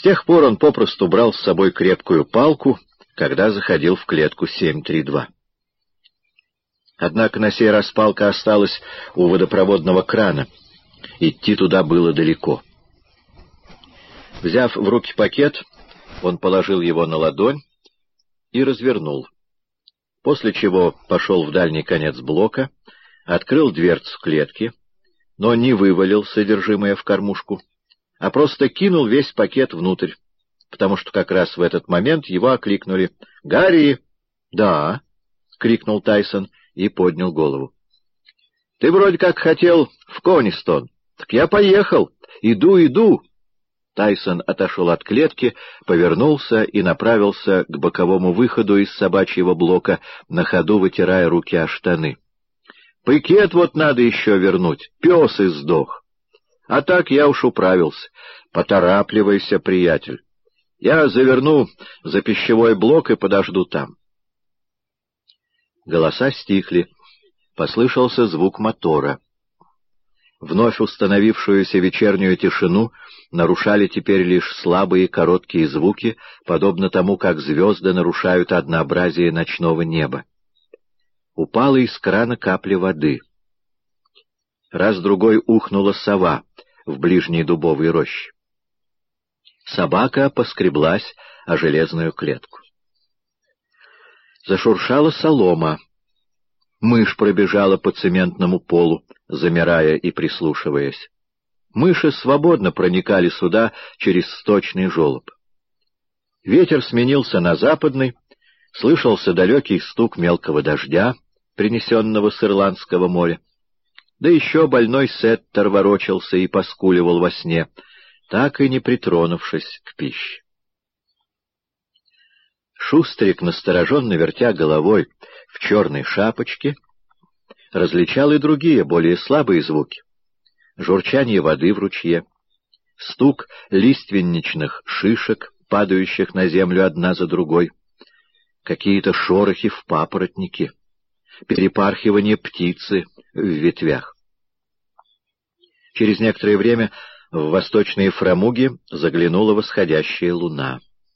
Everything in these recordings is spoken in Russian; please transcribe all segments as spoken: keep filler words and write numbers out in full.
С тех пор он попросту брал с собой крепкую палку, когда заходил в клетку семь три два. Однако на сей раз палка осталась у водопроводного крана. Идти туда было далеко. Взяв в руки пакет, он положил его на ладонь и развернул, после чего пошел в дальний конец блока, открыл дверцу клетки, но не вывалил содержимое в кормушку, а просто кинул весь пакет внутрь, потому что как раз в этот момент его окликнули. «Гарри!» «Да!» — крикнул Тайсон и поднял голову. «Ты вроде как хотел в Конистон. Так я поехал. Иду, иду!» Тайсон отошел от клетки, повернулся и направился к боковому выходу из собачьего блока, на ходу вытирая руки о штаны. «Пакет вот надо еще вернуть. Пес и сдох. А так я уж управился. Поторапливайся, приятель. Я заверну за пищевой блок и подожду там». Голоса стихли. Послышался звук мотора. Вновь установившуюся вечернюю тишину нарушали теперь лишь слабые короткие звуки, подобно тому, как звезды нарушают однообразие ночного неба. Упала из крана капля воды. Раз-другой ухнула сова в ближней дубовой роще. Собака поскреблась о железную клетку. Зашуршала солома. Мышь пробежала по цементному полу, замирая и прислушиваясь. Мыши свободно проникали сюда через сточный желоб. Ветер сменился на западный, слышался далекий стук мелкого дождя, принесенного с Ирландского моря. Да еще больной сеттер ворочался и поскуливал во сне, так и не притронувшись к пище. Шустрик, настороженно вертя головой в черной шапочке, различал и другие, более слабые звуки. Журчание воды в ручье, стук лиственничных шишек, падающих на землю одна за другой, какие-то шорохи в папоротнике, перепархивание птицы в ветвях. Через некоторое время в восточные фрамуги заглянула восходящая луна.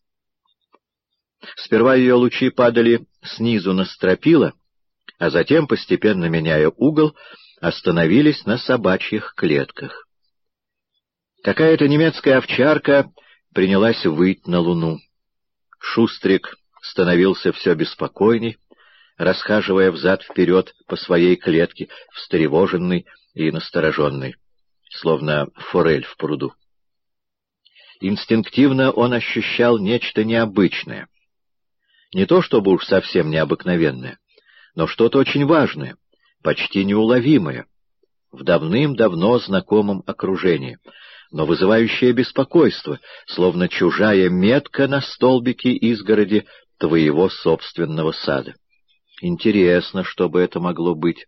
Сперва ее лучи падали снизу на стропила, а затем, постепенно меняя угол, остановились на собачьих клетках. Какая-то немецкая овчарка принялась выть на луну. Шустрик становился все беспокойней, расхаживая взад-вперед по своей клетке, встревоженный и настороженный, словно форель в пруду. Инстинктивно он ощущал нечто необычное. Не то чтобы уж совсем необыкновенное, но что-то очень важное, почти неуловимое, в давным-давно знакомом окружении, но вызывающее беспокойство, словно чужая метка на столбике изгороди твоего собственного сада. Интересно, что бы это могло быть.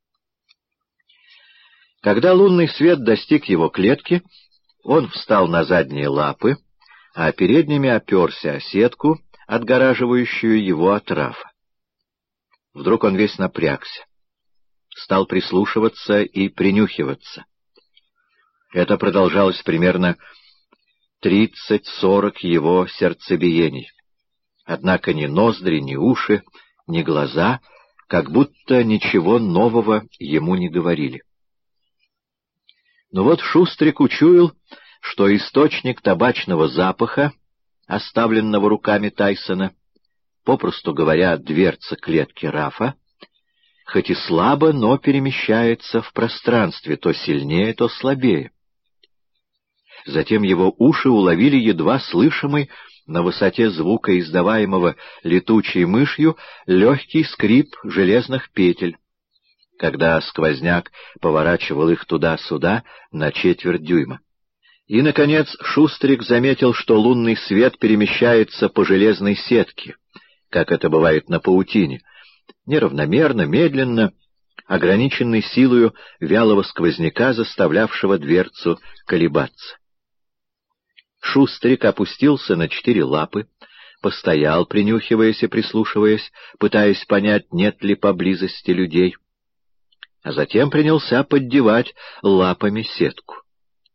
Когда лунный свет достиг его клетки, он встал на задние лапы, а передними оперся о сетку, отгораживающую его от Рафа. Вдруг он весь напрягся, стал прислушиваться и принюхиваться. Это продолжалось примерно тридцать-сорок его сердцебиений. Однако ни ноздри, ни уши, ни глаза, как будто ничего нового ему не говорили. Но вот Шустрик учуял, что источник табачного запаха, оставленного руками Тайсона, попросту говоря, дверца клетки Рафа, хоть и слабо, но перемещается в пространстве, то сильнее, то слабее. Затем его уши уловили едва слышимый на высоте звука, издаваемого летучей мышью, легкий скрип железных петель, когда сквозняк поворачивал их туда-сюда на четверть дюйма. И, наконец, Шустрик заметил, что лунный свет перемещается по железной сетке, как это бывает на паутине, неравномерно, медленно, ограниченной силою вялого сквозняка, заставлявшего дверцу колебаться. Шустрик опустился на четыре лапы, постоял, принюхиваясь и прислушиваясь, пытаясь понять, нет ли поблизости людей, а затем принялся поддевать лапами сетку.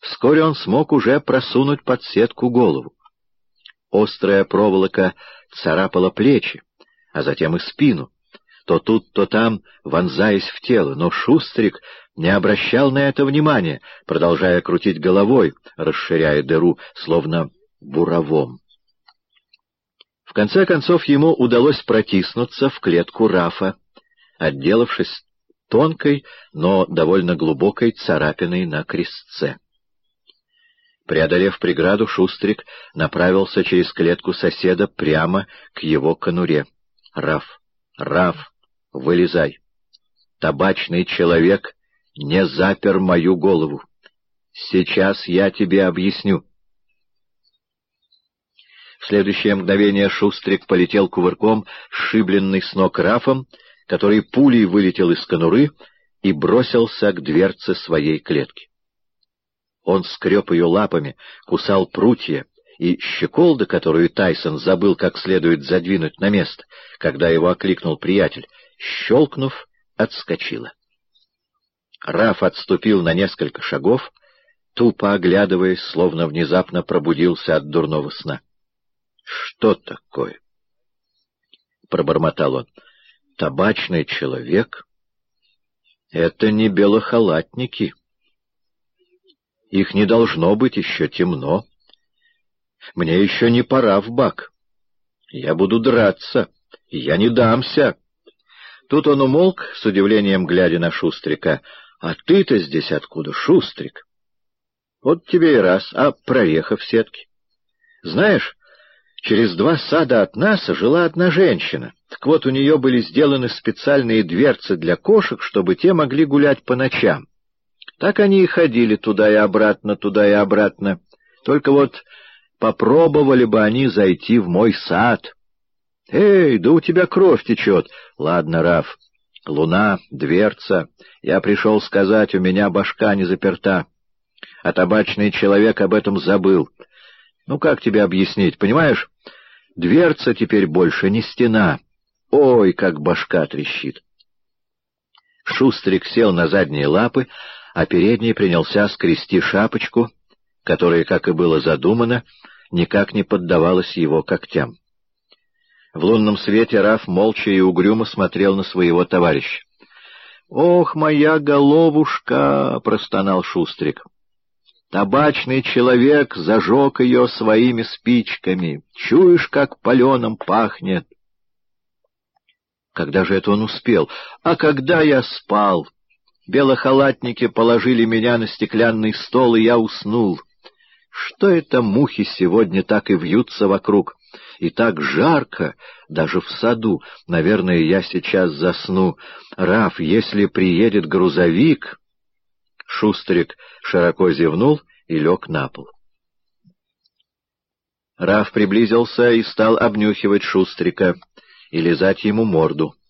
Вскоре он смог уже просунуть под сетку голову. Острая проволока царапала плечи, а затем и спину, то тут, то там вонзаясь в тело, но Шустрик не обращал на это внимания, продолжая крутить головой, расширяя дыру, словно буравом. В конце концов ему удалось протиснуться в клетку Рафа, отделавшись тонкой, но довольно глубокой царапиной на крестце. Преодолев преграду, Шустрик направился через клетку соседа прямо к его конуре. «Раф! Раф! Вылезай! Табачный человек не запер мою голову. Сейчас я тебе объясню». В следующее мгновение Шустрик полетел кувырком, сшибленный с ног Рафом, который пулей вылетел из конуры и бросился к дверце своей клетки. Он скреб ее лапами, кусал прутья, и щеколда, которую Тайсон забыл как следует задвинуть на место, когда его окликнул приятель, щелкнув, отскочила. Раф отступил на несколько шагов, тупо оглядываясь, словно внезапно пробудился от дурного сна. «Что такое?» — пробормотал он. «Табачный человек? Это не белохалатники. Их не должно быть, еще темно. Мне еще не пора в бак. Я буду драться, и я не дамся». Тут он умолк, с удивлением глядя на Шустрика. «А ты-то здесь откуда, Шустрик?» «Вот тебе и раз, а прореха в сетке. Знаешь, через два сада от нас жила одна женщина. Так вот, у нее были сделаны специальные дверцы для кошек, чтобы те могли гулять по ночам. Так они и ходили туда и обратно, туда и обратно. Только вот попробовали бы они зайти в мой сад. Эй, да у тебя кровь течет. Ладно, Раф, луна, дверца. Я пришел сказать, у меня башка не заперта. А табачный человек об этом забыл. Ну, как тебе объяснить, понимаешь? Дверца теперь больше не стена. Ой, как башка трещит. Шустрик сел на задние лапы, а передний принялся скрести шапочку, которая, как и было задумано, никак не поддавалась его когтям. В лунном свете Раф молча и угрюмо смотрел на своего товарища. «Ох, моя головушка!» — простонал Шустрик. «Табачный человек зажег ее своими спичками. Чуешь, как паленым пахнет?» «Когда же это он успел? А когда я спал? Белохалатники положили меня на стеклянный стол, и я уснул. Что это мухи сегодня так и вьются вокруг? И так жарко, даже в саду. Наверное, я сейчас засну. Раф, если приедет грузовик...» Шустрик широко зевнул и лег на пол. Раф приблизился и стал обнюхивать Шустрика и лизать ему морду.